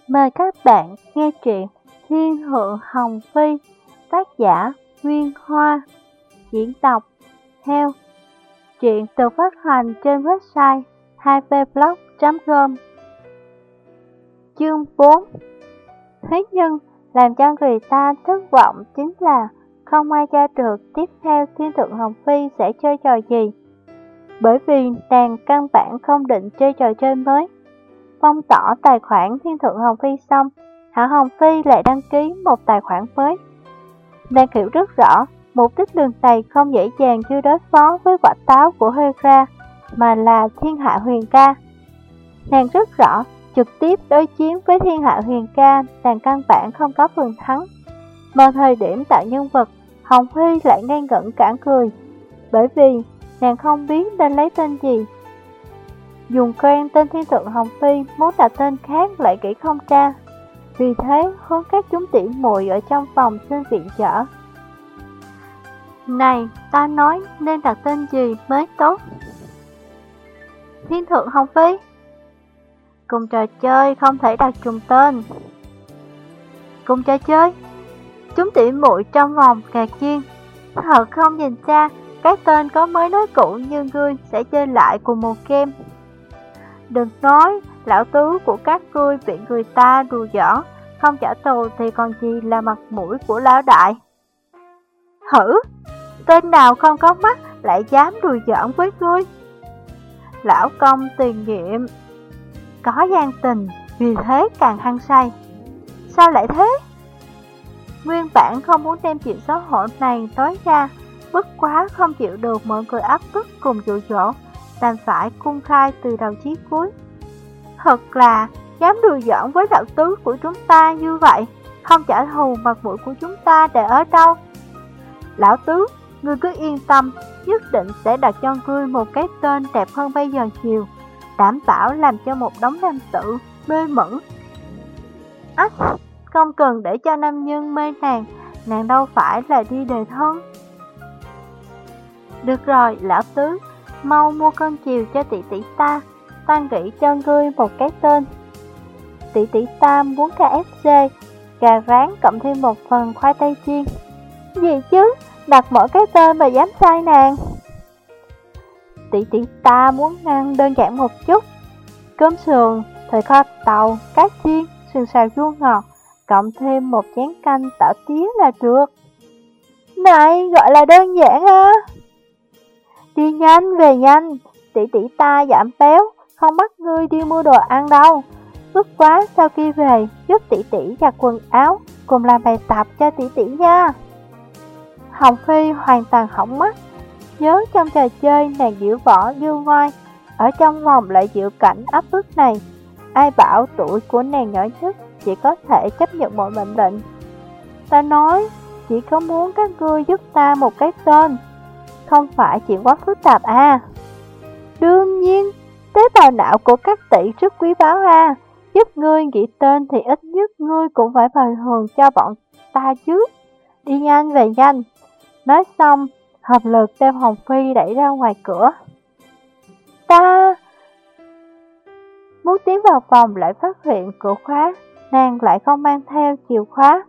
Mời các bạn nghe truyện Thiên Thượng Hồng Phi, tác giả Nguyên Hoa, diễn đọc Heo. Truyện được phát hành trên website 2pblog.com. Chương 4. Thế nhưng làm cho người ta thất vọng chính là không ai tra được tiếp theo Thiên Thượng Hồng Phi sẽ chơi trò gì. Bởi vì nàng căn bản không định chơi trò chơi mới. Phong tỏ tài khoản Thiên Thượng Hồng Phi xong, Hạ Hồng Phi lại đăng ký một tài khoản mới. Nàng hiểu rất rõ, mục đích lần này không dễ dàng như đối phó với quả táo của Hera, mà là Thiên Hạ Huyền Ca. Nàng rất rõ, trực tiếp đối chiến với Thiên Hạ Huyền Ca, nàng căn bản không có phần thắng. Mà thời điểm tạo nhân vật, Hồng Phi lại ngây ngẩn cả người, bởi vì nàng không biết nên lấy tên gì. Dùng quen tên Thiên Thượng Hồng Phi, muốn đặt tên khác lại kỹ không tra. Vì thế hướng các chúng tỉ muội ở trong phòng xin viện trợ. Này, ta nói nên đặt tên gì mới tốt? Thiên Thượng Hồng Phi. Cùng trò chơi không thể đặt trùng tên. Cùng trò chơi? Chúng tỉ muội trong vòng ngạc nhiên. Thật không nhìn ra, cái tên có mới nói cũ như ngươi sẽ chơi lại cùng một game. Đừng nói, lão tứ của các ngươi bị người ta đùa giỡn, không trả thù thì còn gì là mặt mũi của lão đại. Hử, tên nào không có mắt lại dám đùa giỡn với ngươi? Lão công tiền nhiệm, có gian tình, vì thế càng hăng say. Sao lại thế? Nguyên bản không muốn đem chuyện xấu hổ này nói ra, bất quá không chịu được mọi người áp bức cùng dụ dỗ, đành phải cung khai từ đầu chí cuối. Thật là dám đùa giỡn với lão tứ của chúng ta như vậy, không trả thù mặt mũi của chúng ta để ở đâu. Lão tứ, ngươi cứ yên tâm, nhất định sẽ đặt cho ngươi một cái tên đẹp hơn bây giờ nhiều, đảm bảo làm cho một đống nam tử mê mẩn. Ách, không cần để cho nam nhân mê nàng đâu phải là đi đề thân. Được rồi, lão tứ, mau mua cơm chiều cho tỷ tỷ ta nghĩ cho ngươi một cái tên. Tỷ tỷ ta muốn KFC, gà rán cộng thêm một phần khoai tây chiên. Gì chứ, đặt mỗi cái tên mà dám sai nàng. Tỷ tỷ ta muốn ăn đơn giản một chút, cơm sườn, thịt kho tàu, cá chiên, sườn xào chua ngọt, cộng thêm một chén canh tảo tía là được. Này, gọi là đơn giản á. Đi nhanh, về nhanh, tỷ tỷ ta giảm béo, không bắt ngươi đi mua đồ ăn đâu. Bất quá sau khi về, giúp tỷ tỷ giặt quần áo, cùng làm bài tập cho tỷ tỷ nha. Hồng Phi hoàn toàn hỏng mắt, nhớ trong trò chơi nàng diễu võ dương ngoai, ở trong vòng lại chịu cảnh áp bức này. Ai bảo tuổi của nàng nhỏ nhất, chỉ có thể chấp nhận mọi mệnh lệnh. Ta nói, chỉ có muốn các ngươi giúp ta một cái tên, không phải chuyện quá phức tạp à. Đương nhiên, tế bào não của các tỷ rất quý báu à. Giúp ngươi nghĩ tên thì ít nhất ngươi cũng phải bồi thường cho bọn ta chứ. Đi nhanh về nhanh. Nói xong, hợp lực đem Hồng Phi đẩy ra ngoài cửa. Ta muốn tiến vào phòng lại phát hiện cửa khóa, nàng lại không mang theo chìa khóa.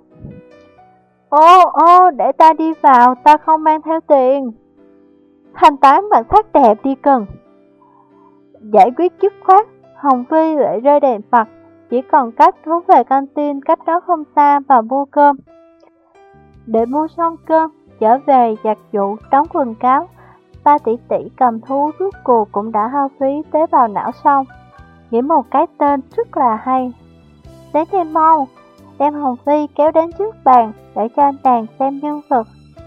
Ô, để ta đi vào, ta không mang theo tiền. Thanh toán bằng sắc đẹp đi cần. Giải quyết dứt khoát, Hồng Phi lại rơi đèn mặt, chỉ còn cách hướng về canteen cách đó không xa và mua cơm. Để mua xong cơm, trở về giặt giũ, đóng quần cáo, ba tỷ tỷ cầm thú rút cuộc cũng đã hao phí tế bào não xong. Nghĩ một cái tên rất là hay. Đến thêm mau, đem Hồng Phi kéo đến trước bàn để cho nàng xem nhân vật.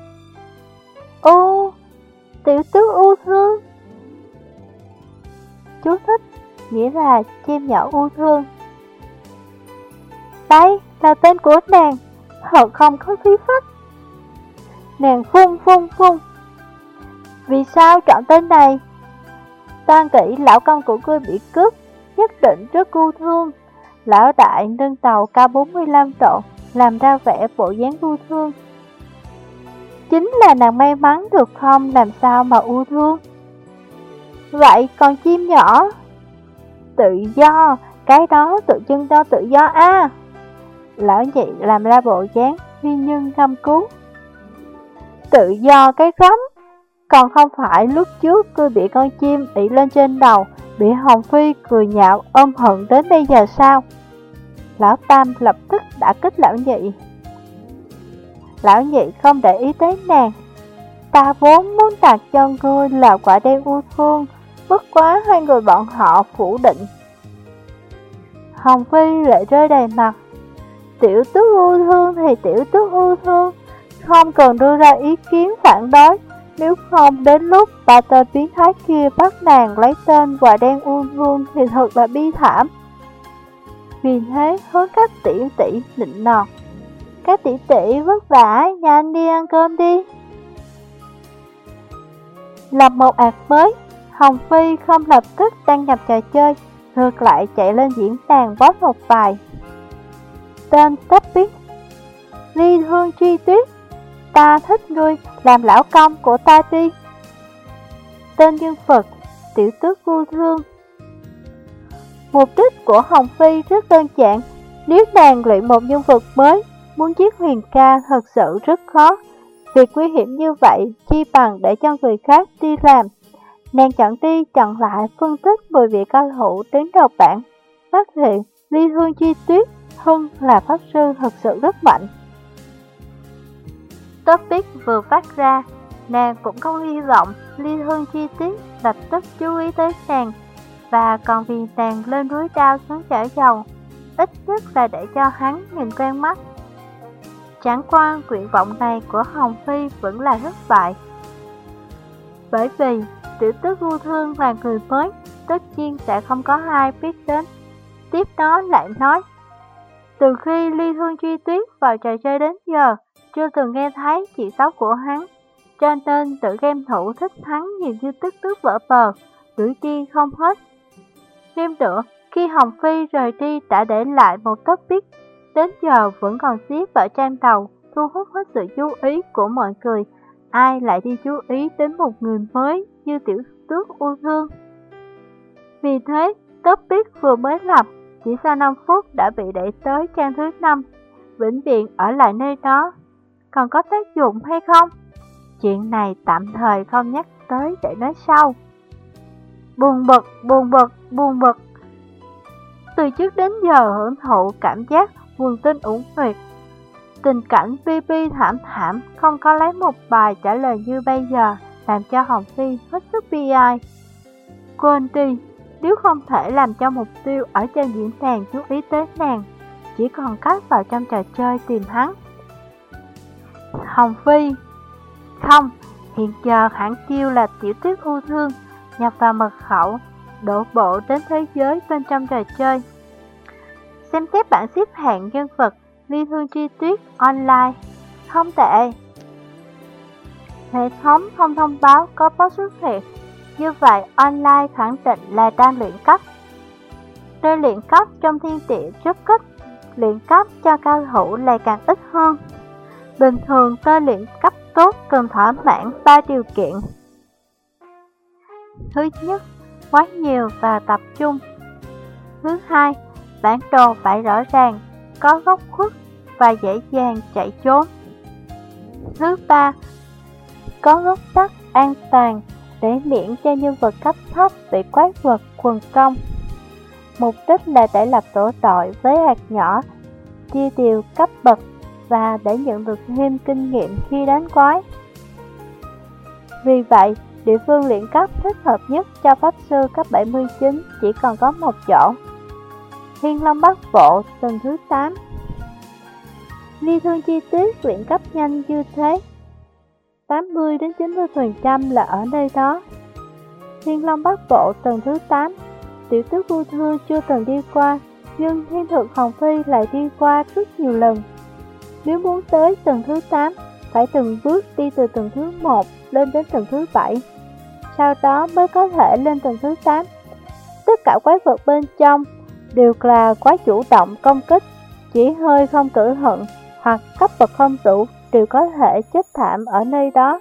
Ô, tiểu tứ u thương. Chú thích, nghĩa là chim nhỏ u thương. Đây là tên của nàng, thật không có khí phách. Nàng phun. Vì sao chọn tên này? Toan kỹ lão công của ngươi bị cướp, nhất định rất u thương. Lão đại nâng tàu cao 45 độ, làm ra vẻ bộ dáng u thương. Chính là nàng may mắn được không, làm sao mà u thương. Vậy còn chim nhỏ? Tự do, cái đó tự chân cho tự do a. Lão nhị làm ra bộ dáng phi nhân thăm cứu. Tự do cái rắm, còn không phải lúc trước ngươi bị con chim ị lên trên đầu, bị Hồng Phi cười nhạo ôm hận đến bây giờ sao? Lão Tam lập tức đã kích lão nhị. Lão nhị không để ý tới nàng. Ta vốn muốn tặng cho ngươi là quả đen yêu thương, bất quá hai người bọn họ phủ định. Hồng Phi lại rơi đầy mặt. Tiểu tước yêu thương thì tiểu tước yêu thương, không cần đưa ra ý kiến phản đối. Nếu không đến lúc ba tên biến thái kia bắt nàng lấy tên quả đen yêu thương thì thật là bi thảm. Vì thế hướng các tỷ tỷ nịnh nọt. Các tỷ tỷ vất vả, nhanh đi ăn cơm đi. Lập một ạc mới, Hồng Phi không lập tức đăng nhập trò chơi, ngược lại chạy lên diễn đàn post một bài. Tên topic: Ly Thương Truy Tuyết, ta thích ngươi, làm lão công của ta đi. Tên nhân vật: Tiểu tước yêu thương. Mục đích của Hồng Phi rất đơn giản, nếu nàng luyện một nhân vật mới, muốn giết Huyền ca thật sự rất khó. Việc nguy hiểm như vậy, chi bằng để cho người khác đi làm. Nàng chọn đi chọn lại phân tích 10 vị cao thủ đến đầu bảng, phát hiện Ly Thương Chi Tuyết Hưng là pháp sư thật sự rất mạnh. Topic vừa phát ra, nàng cũng không hy vọng Ly Thương Chi Tuyết lập tức chú ý tới nàng, và còn vì nàng lên núi đao xuống chở dầu, ít nhất là để cho hắn nhìn quen mắt. Chẳng qua nguyện vọng này của Hồng Phi vẫn là thất bại. Bởi vì tiểu tước yêu thương là người mới, tất nhiên sẽ không có ai biết đến. Tiếp đó lại nói, từ khi Ly Thương Truy Tuyết vào trò chơi đến giờ, chưa từng nghe thấy chị xấu của hắn, cho nên tự game thủ thích hắn nhiều như tức tức vỡ bờ, đuổi đi không hết. Thêm nữa, khi Hồng Phi rời đi đã để lại một topic, đến giờ vẫn còn xếp ở trang đầu, thu hút hết sự chú ý của mọi người. Ai lại đi chú ý đến một người mới như tiểu tước yêu thương? Vì thế, topic vừa mới lập, chỉ sau 5 phút đã bị đẩy tới trang thứ 5, vĩnh viễn ở lại nơi đó. Còn có tác dụng hay không? Chuyện này tạm thời không nhắc tới để nói sau. Buồn bực, buồn bực, buồn bực. Từ trước đến giờ hưởng thụ cảm giác quần tinh ủng nguyệt. Tình cảnh PP thảm thảm, không có lấy một bài trả lời như bây giờ, làm cho Hồng Phi hết sức bi ai. Quên đi, nếu không thể làm cho mục tiêu ở trên diễn đàn chú ý tới nàng, chỉ còn cách vào trong trò chơi tìm hắn. Hồng Phi: Không, hiện giờ hãng kêu là tiểu tuyết yêu thương, nhập vào mật khẩu, đổ bộ đến thế giới bên trong trò chơi. Xem xét bảng xếp hạng nhân vật Ly Thương Truy Tuyết online. Không tệ. Hệ thống không thông báo có boss xuất hiện, như vậy online khẳng định là đang luyện cấp. Nơi luyện cấp trong thiên địa rất kích, luyện cấp cho cao thủ lại càng ít hơn. Bình thường nơi luyện cấp tốt cần thỏa mãn 3 điều kiện. Thứ nhất, quá nhiều và tập trung. Thứ hai, bản đồ phải rõ ràng, có góc khuất và dễ dàng chạy trốn. Thứ ba, có góc tắt an toàn để miễn cho nhân vật cấp thấp bị quái vật quần công. Mục đích là để lập tổ đội với hạt nhỏ, chia đều cấp bậc và để nhận được thêm kinh nghiệm khi đánh quái. Vì vậy, địa phương luyện cấp thích hợp nhất cho pháp sư cấp 79 chỉ còn có một chỗ. Thiên Long Bắc Bộ tầng thứ 8. Ly Thương Chi Tuyết luyện cấp nhanh như thế, 80-90% là ở nơi đó. Thiên Long Bắc Bộ tầng thứ 8, tiểu tước yêu thương chưa từng đi qua, nhưng Thiên Thượng Hồng Phi lại đi qua rất nhiều lần. Nếu muốn tới tầng thứ 8, phải từng bước đi từ tầng thứ 1 lên đến tầng thứ 7, sau đó mới có thể lên tầng thứ 8. Tất cả quái vật bên trong đều là quá chủ động công kích, chỉ hơi không cẩn thận hoặc cấp bậc không đủ đều có thể chết thảm ở nơi đó.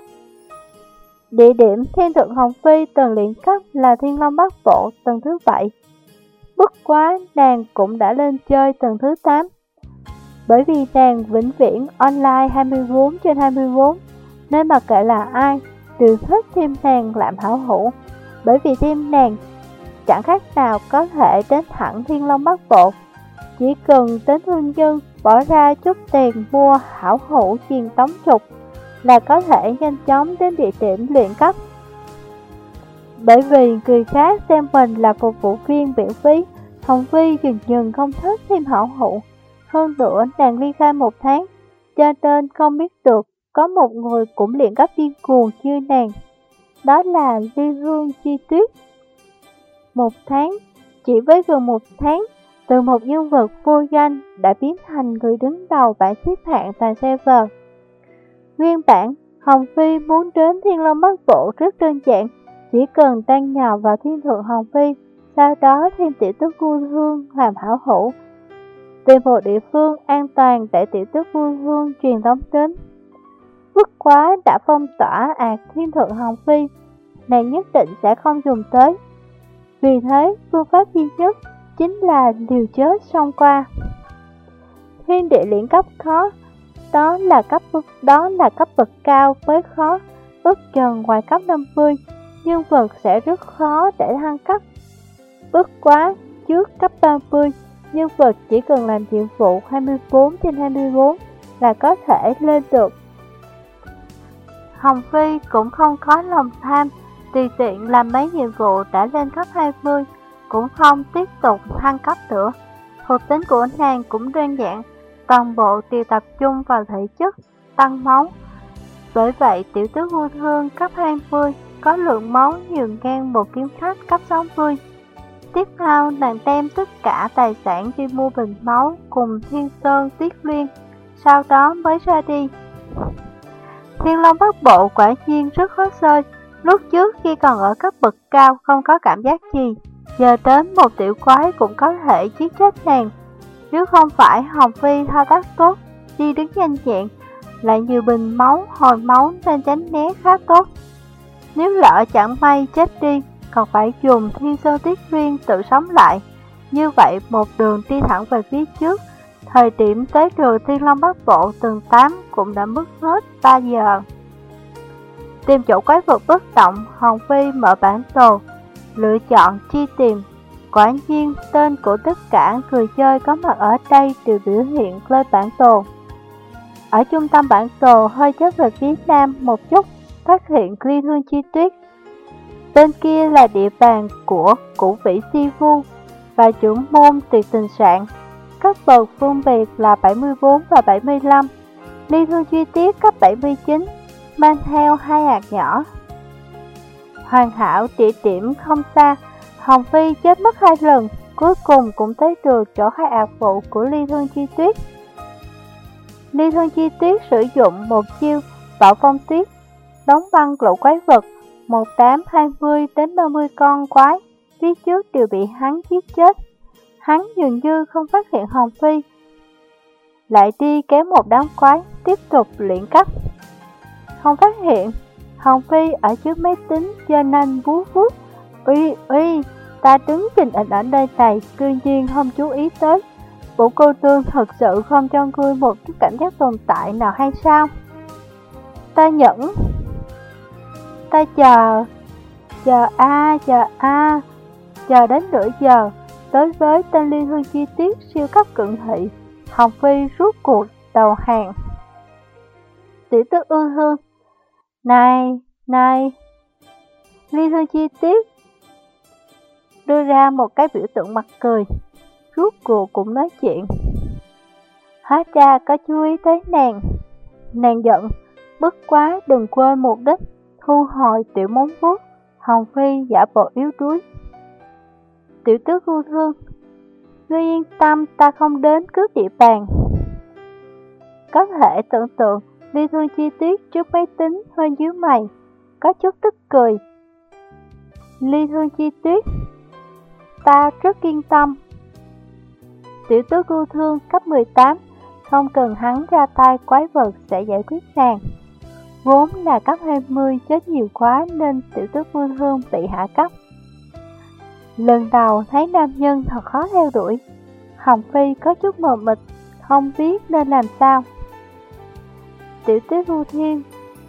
Địa điểm Thiên Thượng Hồng Phi tầng luyện cấp là Thiên Long Bắc Bộ tầng thứ 7. Bất quá nàng cũng đã lên chơi tầng thứ 8. Bởi vì nàng vĩnh viễn online 24/24, nên mặc kệ là ai đều thích thêm nàng làm hảo hữu. Bởi vì thêm nàng chẳng khác nào có thể đến thẳng Thiên Long Bắc Bộ. Chỉ cần đến thương nhân bỏ ra chút tiền mua hảo hữu truyền tống trục là có thể nhanh chóng đến địa điểm luyện cấp. Bởi vì người khác xem mình là phục vụ viên miễn phí, Hồng Phi dần không thích thêm hảo hữu. Hơn nữa nàng ly khai 1 tháng, cho nên không biết được có một người cũng luyện cấp điên cuồng như nàng. Đó là Ly Hương Chi Tuyết. 1 tháng, chỉ với gần 1 tháng, từ một nhân vật vô danh đã biến thành người đứng đầu bảng xếp hạng tại server. Nguyên bản, Hồng Phi muốn đến Thiên Long Bắc Bộ rất đơn giản, chỉ cần đăng nhập vào Thiên Thượng Hồng Phi, sau đó thêm tiểu tước Vui Hương làm hảo hữu. Tìm một địa phương an toàn để tiểu tước Vui Hương truyền tống đến. Bất quá đã phong tỏa Thiên Thượng Hồng Phi, nàng nhất định sẽ không dùng tới. Vì thế, phương pháp duy nhất chính là liều chết xông qua. Thiên địa luyện cấp khó, đó là cấp bậc cao mới khó, ước chừng ngoài cấp 50, nhân vật sẽ rất khó để thăng cấp. Bất quá, trước cấp 30, nhân vật chỉ cần làm nhiệm vụ 24/24 là có thể lên được. Hồng Phi cũng không có lòng tham, tùy tiện làm mấy nhiệm vụ đã lên cấp 20, cũng không tiếp tục thăng cấp nữa. Thuộc tính của nàng cũng đơn giản, toàn bộ đều tập trung vào thể chất, tăng máu. Bởi vậy tiểu tước Vui Hương cấp 20 có lượng máu nhiều ngang một kiếm khách cấp 60. Tiếp theo nàng đem tất cả tài sản đi mua bình máu cùng Thiên Sơn Tiết Liên, sau đó mới ra đi. Thiên Long Bắc Bộ quả nhiên rất khó chơi. Lúc trước khi còn ở cấp bậc cao không có cảm giác gì, giờ đến một tiểu quái cũng có thể giết chết nàng. Nếu không phải Hồng Phi thao tác tốt, đi đứng nhanh nhẹn, lại nhiều bình máu, hồi máu nên tránh né khá tốt. Nếu lỡ chẳng may chết đi, còn phải dùng Thiên Sơn Tiết Nguyên tự sống lại. Như vậy một đường đi thẳng về phía trước, thời điểm tới đường Thiên Long Bắc Bộ tầng 8 cũng đã mất hết 3 giờ. Tìm chỗ quái vật bất động, Hồng Phi mở bản đồ, lựa chọn chi tìm. Quả nhiên, tên của tất cả người chơi có mặt ở đây đều biểu hiện lên bản đồ. Ở trung tâm bản đồ hơi chớp về phía nam một chút, phát hiện Ly Hương Chi Tuyết. Bên kia là địa bàn của Cửu Vĩ Si Vu và trưởng môn Tuyệt Tình Sạn. Cấp bậc phân biệt là 74 và 75. Ly Hương Chi Tuyết cấp 79, mang theo 2 hạt nhỏ. Hoàn hảo địa điểm không xa, Hồng Phi chết mất 2 lần, cuối cùng cũng tới được chỗ khai ạc vụ của Ly Hương Chi Tuyết. Ly Hương Chi Tuyết sử dụng một chiêu Bạo Phong Tuyết, đóng băng lũ quái vật, một đám 20 đến 30 con quái, phía trước đều bị hắn giết chết. Hắn dường như không phát hiện Hồng Phi, lại đi kéo một đám quái, tiếp tục luyện cấp. Không phát hiện, Hồng Phi ở trước máy tính cho nên bú vuốt. Uy, ta đứng trình ảnh ở đây này, cư nhiên không chú ý tới. Bộ cô nương thật sự không cho ngươi một chút cảm giác tồn tại nào hay sao? Ta chờ đến nửa giờ. Đối với tên Ly Hương Chi Tuyết siêu cấp cận thị, Hồng Phi rút cuộc đầu hàng. Tiểu tước Ư Hương, này, Ly Hương Chi Tuyết đưa ra một cái biểu tượng mặt cười, rút cuộc cũng nói chuyện. Hóa ra có chú ý tới nàng giận, bất quá đừng quên mục đích, thu hồi tiểu móng vuốt. Hồng Phi giả bộ yếu đuối. Tiểu tước Ư Hương, ngươi yên tâm, ta không đến cướp địa bàn. Có thể tưởng tượng Ly Hương Chi Tuyết trước máy tính hơi nhíu mày, có chút tức cười. Ly Hương Chi Tuyết, ta rất yên tâm. Tiểu tước Ư Hương cấp 18, không cần hắn ra tay, quái vật sẽ giải quyết nàng. Vốn là cấp 20 chết nhiều quá nên tiểu tước Ư Hương bị hạ cấp. Lần đầu thấy nam nhân thật khó theo đuổi. Hồng Phi có chút mờ mịt, không biết nên làm sao. Tiểu Tuyết Vu Thiên: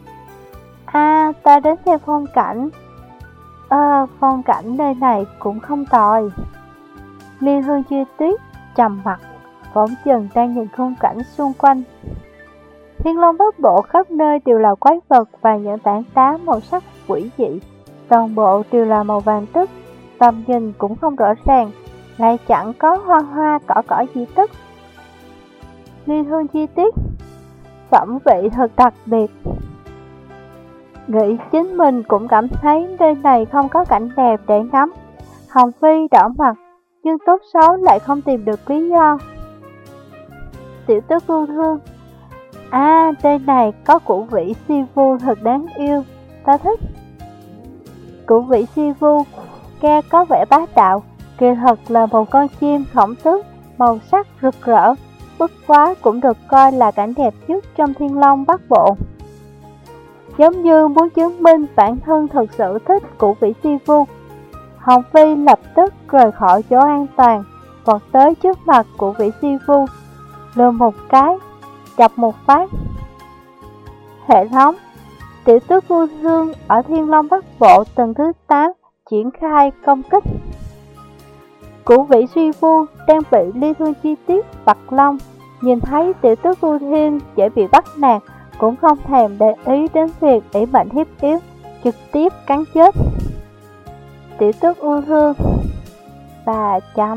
ta đến xem phong cảnh. Phong cảnh nơi này cũng không tồi. Liên Hương Chi Tuyết trầm mặt, bỗng chừng đang nhìn khung cảnh xung quanh. Thiên Long Bắc Bộ khắp nơi đều là quái vật và những tảng đá màu sắc quỷ dị, toàn bộ đều là màu vàng tức, tầm nhìn cũng không rõ ràng, lại chẳng có hoa cỏ gì tức. Liên Hương Chi Tuyết: phẩm vị thật đặc biệt. Nghĩ chính mình cũng cảm thấy nơi này không có cảnh đẹp để ngắm. Hồng Phi đỏ mặt, nhưng tốt xấu lại không tìm được lý do. Tiểu Tuyết Vu Thương: trên này có củ vĩ si vu thật đáng yêu, ta thích. Củ vĩ si vu nghe có vẻ bá đạo, kỳ thật là một con chim khổng tước, màu sắc rực rỡ, bất quá cũng được coi là cảnh đẹp nhất trong Thiên Long Bắc Bộ. Giống như muốn chứng minh bản thân thực sự thích củ vĩ si vu, Hồng Phi lập tức rời khỏi chỗ an toàn, vọt tới trước mặt của vĩ si vu, lừa một cái, chọc một phát. Hệ thống Tiểu Tuyết Vu Thương ở Thiên Long Bắc Bộ tầng thứ 8 triển khai công kích. Củ vĩ si vu đang bị Liên Hương Chi Tuyết vặt lông, nhìn thấy Tiểu Tuyết Vu Thiên dễ bị bắt nạt, cũng không thèm để ý đến việc ủy mệnh hiếp yếu, trực tiếp cắn chết. Tiểu Tuyết Vu Thương: bà chấm.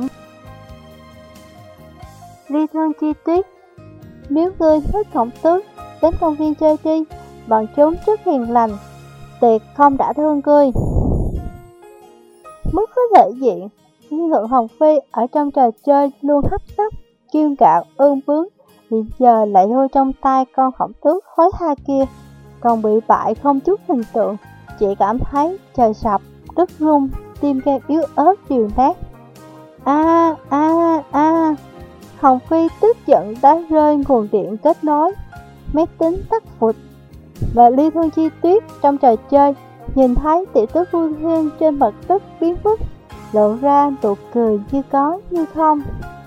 Liên Hương Chi Tuyết: nếu ngươi thích khổng tước, đến công viên chơi đi, bọn chúng rất hiền lành, tuyệt không đã thương ngươi. Mất có thể diện, nhưng Thượng Hồng Phi ở trong trò chơi luôn hấp tấp, kiêu ngạo, ương bướng, hiện giờ lại thua trong tay con khổng tước hối tha kia, còn bị bại không chút hình tượng, chỉ cảm thấy trời sập, đất rung, tim gan yếu ớt đều nát. Hồng Phi tức giận đá rơi nguồn điện kết nối, máy tính tắt phụt. Và Liên Hương Chi Tuyết trong trò chơi nhìn thấy Tiểu Tuyết Vu Thiên trên mặt đất biến mất, lộ ra nụ cười như có như không.